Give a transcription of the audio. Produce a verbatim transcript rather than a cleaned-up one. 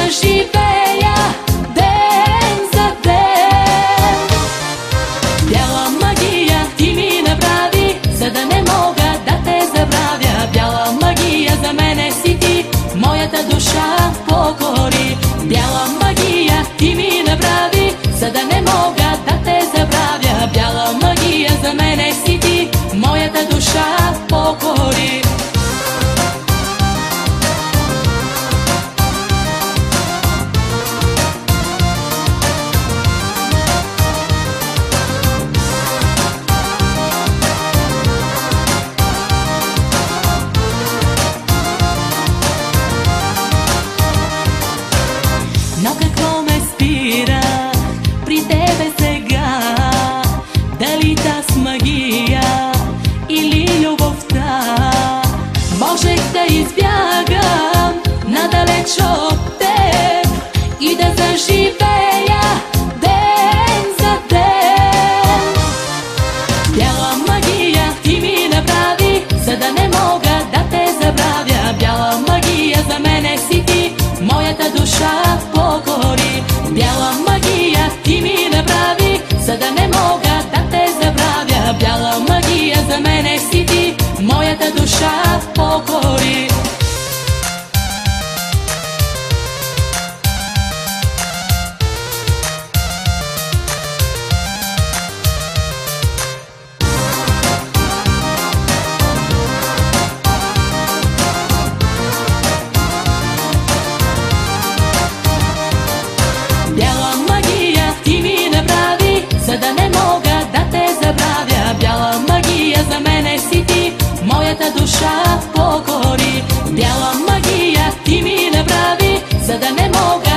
заживея ден за ден. Бяла магия ти ми направи, за да не мога да те забравя. Бяла магия за мене си ти, моята душа покори. Бяла магия ти ми направи, за да не мога да те забравя. Бяла магия за мене си ти, моята душа покори. Но какво ме спира при тебе сега? Дали та с магия или любовта? Можех да избягам надалеч от теб и да заживея ден за ден. Бяла магия ти ми направи, за да не мога да те забравя. Бяла магия за мене си ти, моята душа покори. Бяла магия ти ми направи, за да не мога да те забравя. Бяла магия за мене си ти, моята душа покори. Бяла магия ти ми направи, за да не мога да те забравя. Бяла магия за мене си ти, моята душа покори. Бяла магия ти ми направи, за да не мога